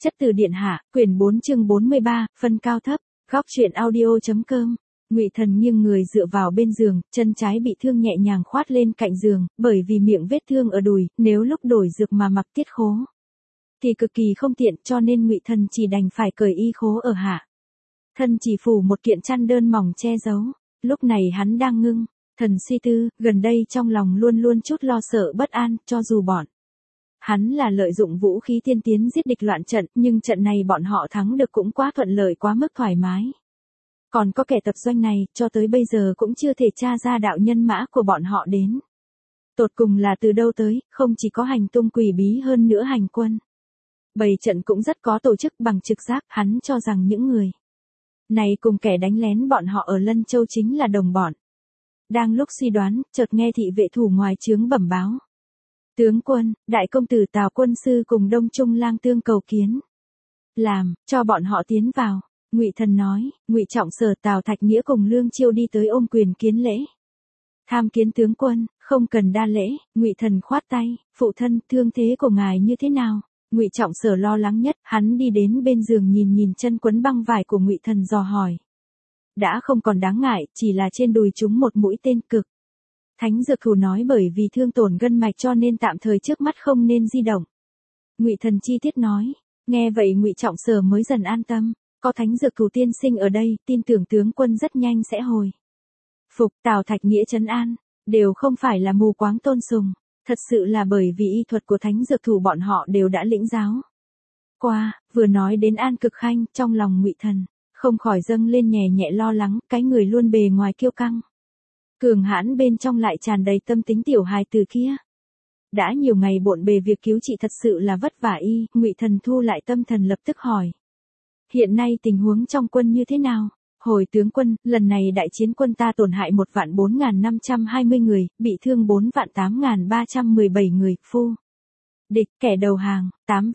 Chất từ điện hạ, quyển 4 chương 43, phân cao thấp, góc truyện audio.com. Ngụy Thần nghiêng người dựa vào bên giường, chân trái bị thương nhẹ nhàng khoát lên cạnh giường, bởi vì miệng vết thương ở đùi, nếu lúc đổi dược mà mặc tiết khố thì cực kỳ không tiện, cho nên Ngụy Thần chỉ đành phải cởi y khố ở hạ. Thân chỉ phủ một kiện chăn đơn mỏng che giấu. Lúc này hắn đang ngưng thần suy tư, gần đây trong lòng luôn luôn chút lo sợ bất an, cho dù bọn hắn là lợi dụng vũ khí tiên tiến giết địch loạn trận, nhưng trận này bọn họ thắng được cũng quá thuận lợi, quá mức thoải mái. Còn có kẻ tập doanh này, cho tới bây giờ cũng chưa thể tra ra đạo nhân mã của bọn họ đến tột cùng là từ đâu tới, không chỉ có hành tung quỷ bí, hơn nữa hành quân bày trận cũng rất có tổ chức bằng trực giác. Hắn cho rằng những người này cùng kẻ đánh lén bọn họ ở Lân Châu chính là đồng bọn. Đang lúc suy đoán, chợt nghe thị vệ thủ ngoài trướng bẩm báo: tướng quân, đại công tử Tào quân sư cùng Đông Trung lang tương cầu kiến. Làm cho bọn họ tiến vào. Ngụy Thần nói. Ngụy Trọng Sở, Tào Thạch Nghĩa cùng Lương Chiêu đi tới ôm quyền kiến lễ. Tham kiến tướng quân, không cần đa lễ. Ngụy Thần khoát tay. Phụ thân, thương thế của ngài như thế nào? Ngụy Trọng Sở lo lắng nhất, hắn đi đến bên giường nhìn chân quấn băng vải của Ngụy Thần dò hỏi. Đã không còn đáng ngại, chỉ là trên đùi trúng một mũi tên cực. Thánh dược thủ nói bởi vì thương tổn gân mạch cho nên tạm thời trước mắt không nên di động. Ngụy Thần chi tiết nói. Nghe vậy Ngụy Trọng Sở mới dần an tâm. Có thánh dược thủ tiên sinh ở đây, tin tưởng tướng quân rất nhanh sẽ hồi phục. Tào Thạch Nghĩa trấn an. Đều không phải là mù quáng tôn sùng. Thật sự là bởi vì y thuật của thánh dược thủ bọn họ đều đã lĩnh giáo qua. Vừa nói đến An Cực Khanh, trong lòng Ngụy Thần không khỏi dâng lên nhẹ nhẹ lo lắng. Cái người luôn bề ngoài kiêu căng cường hãn, bên trong lại tràn đầy tâm tính tiểu hài từ kia. Đã nhiều ngày bộn bề việc cứu trị, thật sự là vất vả y. Ngụy Thần thu lại tâm thần, lập tức hỏi. Hiện nay tình huống trong quân như thế nào? Hồi tướng quân, lần này đại chiến quân ta tổn hại 1.4.520 người, bị thương 4.8.317 người, phu địch kẻ đầu hàng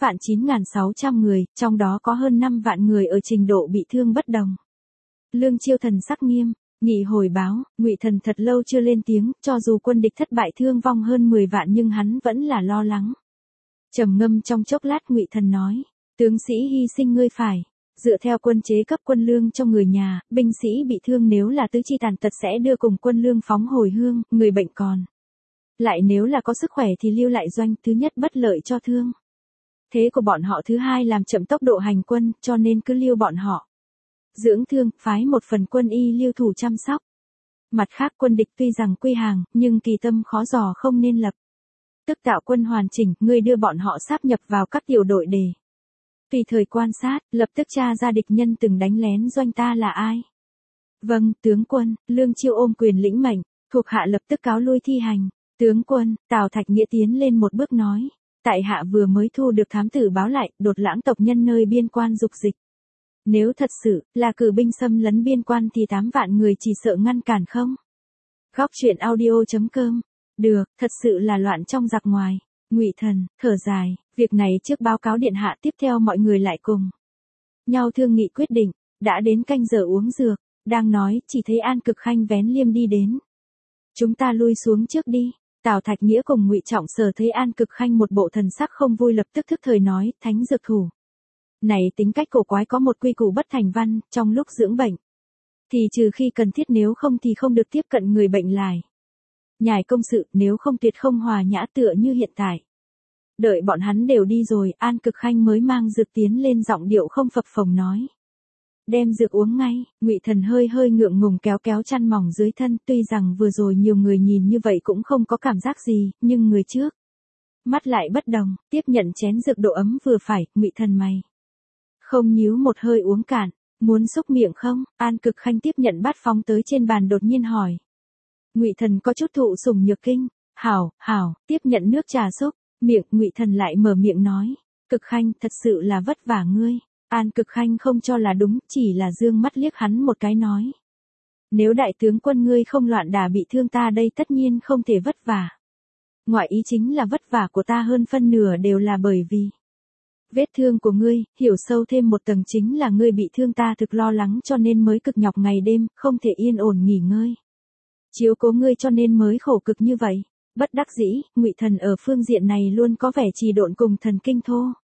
8.9.600 người, trong đó có hơn 5 vạn người ở trình độ bị thương bất đồng. Lương Chiêu thần sắc nghiêm nghị hồi báo. Ngụy Thần thật lâu chưa lên tiếng, cho dù quân địch thất bại thương vong hơn 10 vạn nhưng hắn vẫn là lo lắng. Trầm ngâm trong chốc lát, Ngụy Thần nói. Tướng sĩ hy sinh ngươi phải dựa theo quân chế cấp quân lương cho người nhà, binh sĩ bị thương nếu là tứ chi tàn tật sẽ đưa cùng quân lương phóng hồi hương, người bệnh còn lại nếu là có sức khỏe thì lưu lại doanh. Thứ nhất bất lợi cho thương thế của bọn họ, thứ hai làm chậm tốc độ hành quân, cho nên cứ lưu bọn họ dưỡng thương, phái một phần quân y lưu thủ chăm sóc. Mặt khác quân địch tuy rằng quy hàng, nhưng kỳ tâm khó dò, không nên lập tức tạo quân hoàn chỉnh, ngươi đưa bọn họ sáp nhập vào các tiểu đội để tùy thời quan sát, lập tức tra ra địch nhân từng đánh lén doanh ta là ai. Vâng, tướng quân. Lương Chiêu ôm quyền lĩnh mệnh, thuộc hạ lập tức cáo lui thi hành. Tướng quân, Tào Thạch Nghĩa tiến lên một bước nói. Tại hạ vừa mới thu được thám tử báo lại, Đột Lãng tộc nhân nơi biên quan dục dịch. Nếu thật sự là cử binh xâm lấn biên quan thì 8 vạn người chỉ sợ ngăn cản không? Góc truyện audio.com. Được, thật sự là loạn trong giặc ngoài. Ngụy Thần thở dài. Việc này trước báo cáo điện hạ, tiếp theo mọi người lại cùng nhau thương nghị quyết định. Đã đến canh giờ uống dược. Đang nói, chỉ thấy An Cực Khanh vén liêm đi đến. Chúng ta lui xuống trước đi. Tào Thạch Nghĩa cùng Ngụy Trọng Sở thấy An Cực Khanh một bộ thần sắc không vui, lập tức thức thời nói. Thánh dược thủ này tính cách cổ quái, có một quy củ bất thành văn. Trong lúc dưỡng bệnh thì trừ khi cần thiết, nếu không thì không được tiếp cận người bệnh lại nhải công sự, nếu không tuyệt không hòa nhã, tựa như hiện tại. Đợi bọn hắn đều đi rồi, An Cực Khanh mới mang dược tiến lên, giọng điệu không phập phồng nói. Đem dược uống ngay. Ngụy Thần hơi ngượng ngùng kéo chăn mỏng dưới thân, tuy rằng vừa rồi nhiều người nhìn như vậy cũng không có cảm giác gì, nhưng người trước mắt lại bất đồng, tiếp nhận chén dược độ ấm vừa phải. Ngụy Thần mày không nhíu, một hơi uống cạn. Muốn xúc miệng không? An Cực Khanh tiếp nhận bát phóng tới trên bàn, đột nhiên hỏi. Ngụy Thần có chút thụ sủng nhược kinh. Hảo, tiếp nhận nước trà xúc miệng. Ngụy Thần lại mở miệng nói. Cực Khanh, thật sự là vất vả ngươi. An Cực Khanh không cho là đúng, chỉ là dương mắt liếc hắn một cái nói. Nếu đại tướng quân ngươi không loạn đả bị thương, ta đây tất nhiên không thể vất vả. Ngoại ý chính là vất vả của ta hơn phân nửa đều là bởi vì vết thương của ngươi. Hiểu sâu thêm một tầng chính là ngươi bị thương, ta thực lo lắng cho nên mới cực nhọc ngày đêm, không thể yên ổn nghỉ ngơi chiếu cố ngươi, cho nên mới khổ cực như vậy. Bất đắc dĩ, Ngụy Thần ở phương diện này luôn có vẻ trì độn cùng thần kinh thô.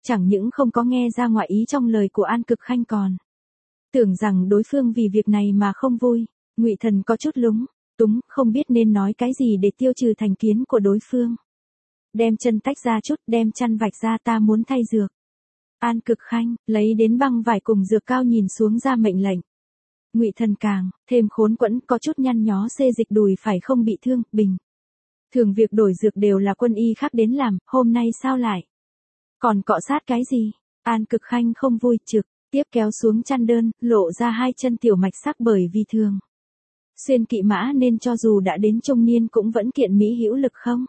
Chẳng những không có nghe ra ngoại ý trong lời của An Cực Khanh còn tưởng rằng đối phương vì việc này mà không vui. Ngụy Thần có chút lúng túng, không biết nên nói cái gì để tiêu trừ thành kiến của đối phương. Đem chân tách ra chút, đem chăn vạch ra, ta muốn thay dược. An Cực Khanh lấy đến băng vải cùng dược cao nhìn xuống ra mệnh lệnh. Ngụy Thần càng thêm khốn quẫn, có chút nhăn nhó, xê dịch đùi phải không bị thương. Bình thường việc đổi dược đều là quân y khác đến làm, hôm nay sao lại còn cọ sát cái gì? An Cực Khanh không vui, trực tiếp kéo xuống chăn đơn, lộ ra hai chân tiểu mạch sắc, bởi vì thường xuyên kỵ mã nên cho dù đã đến trung niên cũng vẫn kiện mỹ hữu lực không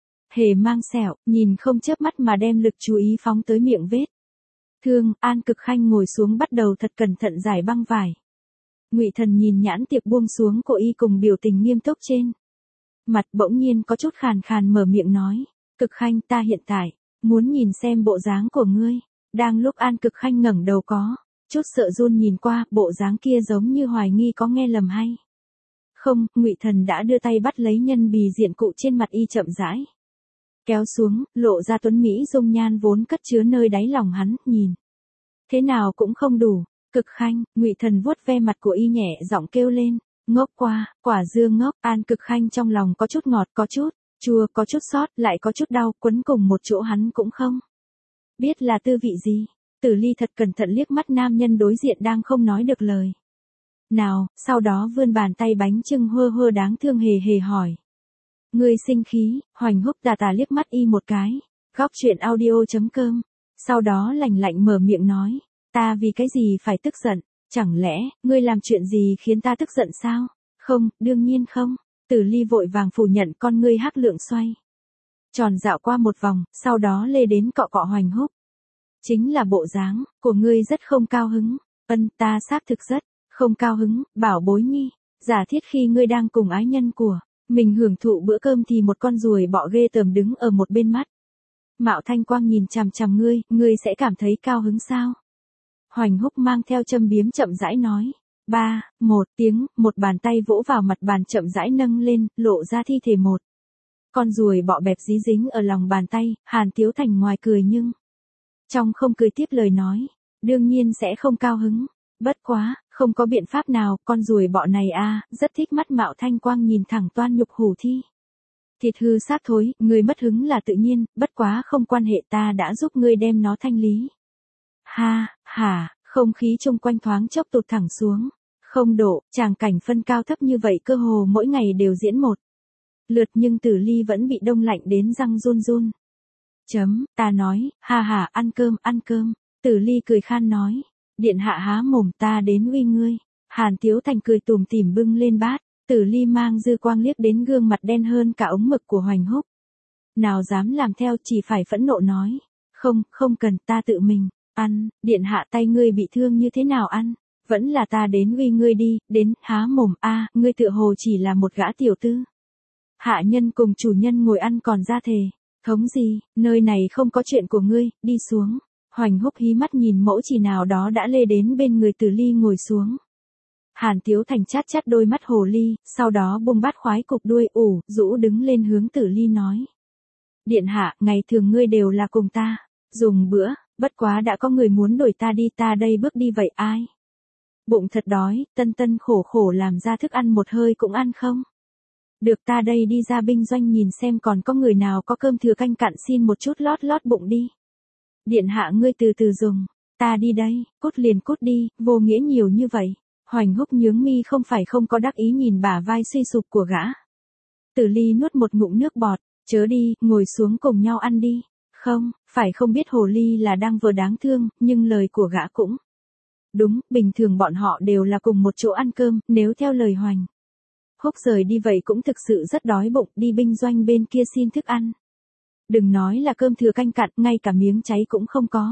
hề mang sẹo, nhìn không chớp mắt mà đem lực chú ý phóng tới miệng vết thương. An Cực Khanh ngồi xuống bắt đầu thật cẩn thận giải băng vải. Ngụy Thần nhìn nhãn tiệp buông xuống của y cùng biểu tình nghiêm túc trên mặt, bỗng nhiên có chút khàn khàn mở miệng nói, Cực Khanh, ta hiện tại muốn nhìn xem bộ dáng của ngươi. Đang lúc An Cực Khanh ngẩng đầu có chút sợ run nhìn qua, bộ dáng kia giống như hoài nghi có nghe lầm hay không, Ngụy Thần đã đưa tay bắt lấy nhân bì diện cụ trên mặt y, chậm rãi kéo xuống, lộ ra tuấn mỹ dung nhan vốn cất chứa nơi đáy lòng hắn, nhìn thế nào cũng không đủ. Cực Khanh, Ngụy Thần vuốt ve mặt của y nhẹ giọng kêu lên, ngốc quá, quả dưa ngốc. An Cực Khanh trong lòng có chút ngọt, có chút chua, có chút xót, lại có chút đau, quấn cùng một chỗ, hắn cũng không biết là tư vị gì. Tử Ly thật cẩn thận liếc mắt nam nhân đối diện đang không nói được lời nào, sau đó vươn bàn tay bánh chưng hơ hơ đáng thương hề hề hỏi, ngươi sinh khí? Hoành Húc tà tà liếc mắt y một cái. Góc truyện audio.com. Sau đó lạnh lạnh mở miệng nói, ta vì cái gì phải tức giận? Chẳng lẽ ngươi làm chuyện gì khiến ta tức giận sao? Không, đương nhiên không. Tử Ly vội vàng phủ nhận, con ngươi hắc lượng xoay tròn dạo qua một vòng, sau đó lê đến cọ cọ Hoành Húc. Chính là bộ dáng của ngươi rất không cao hứng. Ta xác thực rất không cao hứng, bảo bối nhi. Giả thiết khi ngươi đang cùng ái nhân của mình hưởng thụ bữa cơm thì một con ruồi bọ ghê tởm đứng ở một bên mắt Mạo Thanh Quang nhìn chằm chằm ngươi sẽ cảm thấy cao hứng sao? Hoành Húc mang theo châm biếm chậm rãi nói. 3, 1 tiếng, một bàn tay vỗ vào mặt bàn chậm rãi nâng lên, lộ ra thi thể một con ruồi bọ bẹp dí dính ở lòng bàn tay. Hàn Tiếu Thành ngoài cười nhưng trong không cười tiếp lời nói, đương nhiên sẽ không cao hứng. Bất quá, không có biện pháp nào, con ruồi bọ này rất thích mắt. Mạo Thanh Quang nhìn thẳng toan nhục hủ thi thịt hư xác thối, ngươi mất hứng là tự nhiên, bất quá không quan hệ, ta đã giúp ngươi đem nó thanh lý. Ha, không khí chung quanh thoáng chốc tụt thẳng xuống. Không độ, tràng cảnh phân cao thấp như vậy cơ hồ mỗi ngày đều diễn một lượt, nhưng Tử Ly vẫn bị đông lạnh đến răng run run. Ta nói, ăn cơm. Tử Ly cười khan nói, điện hạ há mồm, ta đến uy ngươi. Hàn Tiếu Thành cười tủm tỉm bưng lên bát. Tử Ly mang dư quang liếc đến gương mặt đen hơn cả ống mực của Hoành Húc. Nào dám làm theo, chỉ phải phẫn nộ nói, không cần, ta tự mình ăn. Điện hạ, tay ngươi bị thương như thế nào ăn? Vẫn là ta đến uy ngươi đi. Đến, há mồm. Ngươi tựa hồ chỉ là một gã tiểu tư hạ nhân cùng chủ nhân ngồi ăn còn ra thề thống gì, nơi này không có chuyện của ngươi, đi xuống. Hoành Húc hí mắt nhìn mẫu chỉ nào đó đã lê đến bên người Tử Ly ngồi xuống. Hàn Tiếu Thành chát chát đôi mắt hồ ly, sau đó buông bát khoái cục đuôi rũ đứng lên hướng Tử Ly nói, điện hạ, ngày thường ngươi đều là cùng ta dùng bữa, bất quá đã có người muốn đuổi ta đi, ta đây bước đi vậy ai? Bụng thật đói, tân khổ làm ra thức ăn một hơi cũng ăn không được, ta đây đi ra binh doanh nhìn xem còn có người nào có cơm thừa canh cặn, xin một chút lót bụng đi. Điện hạ, ngươi từ từ dùng, ta đi đây. Cút liền cút đi, vô nghĩa nhiều như vậy. Hoành Húc nhướng mi, không phải không có đắc ý nhìn bả vai suy sụp của gã. Tử Ly nuốt một ngụm nước bọt, chớ đi, ngồi xuống cùng nhau ăn đi. Không, phải không biết hồ ly là đang vừa đáng thương, nhưng lời của gã cũng đúng, bình thường bọn họ đều là cùng một chỗ ăn cơm, nếu theo lời Hoành Húc rời đi vậy cũng thực sự rất đói bụng, đi binh doanh bên kia xin thức ăn. Đừng nói là cơm thừa canh cặn, ngay cả miếng cháy cũng không có.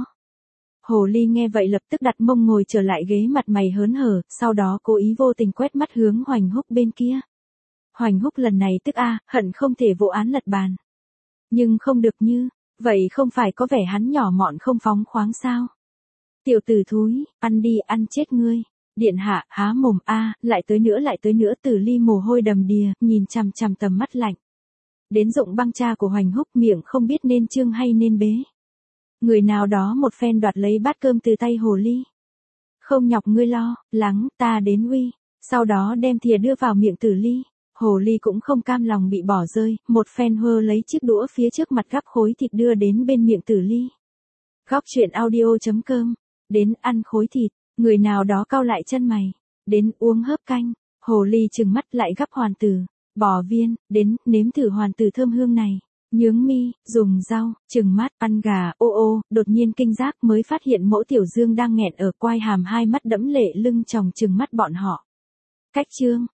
Hồ ly nghe vậy lập tức đặt mông ngồi trở lại ghế, mặt mày hớn hở, sau đó cố ý vô tình quét mắt hướng Hoành Húc bên kia. Hoành Húc lần này tức hận không thể vỗ án lật bàn. Nhưng không được như vậy, không phải có vẻ hắn nhỏ mọn không phóng khoáng sao? Tiểu tử thúi, ăn đi, ăn chết ngươi. Điện hạ, há mồm. Lại tới nữa. Tử Ly mồ hôi đầm đìa, nhìn chằm chằm tầm mắt lạnh đến rụng băng cha của Hoành Húc, miệng không biết nên trương hay nên bế. Người nào đó một phen đoạt lấy bát cơm từ tay hồ ly. Không nhọc ngươi lo, lắng, ta đến uy. Sau đó đem thìa đưa vào miệng Tử Ly. Hồ ly cũng không cam lòng bị bỏ rơi, một phen hơ lấy chiếc đũa phía trước mặt gắp khối thịt đưa đến bên miệng Tử Ly. Góc truyện audio.com. Đến ăn khối thịt, người nào đó cau lại chân mày. Đến uống hớp canh, hồ ly trừng mắt lại gắp hoàn tử, bò viên, đến nếm thử hoàn tử thơm hương này. Nhướng mi, dùng rau, trừng mắt, ăn gà, ô ô, đột nhiên kinh giác mới phát hiện mẫu Tiểu Dương đang nghẹn ở quai hàm, hai mắt đẫm lệ lưng tròng trừng mắt bọn họ. Cách chương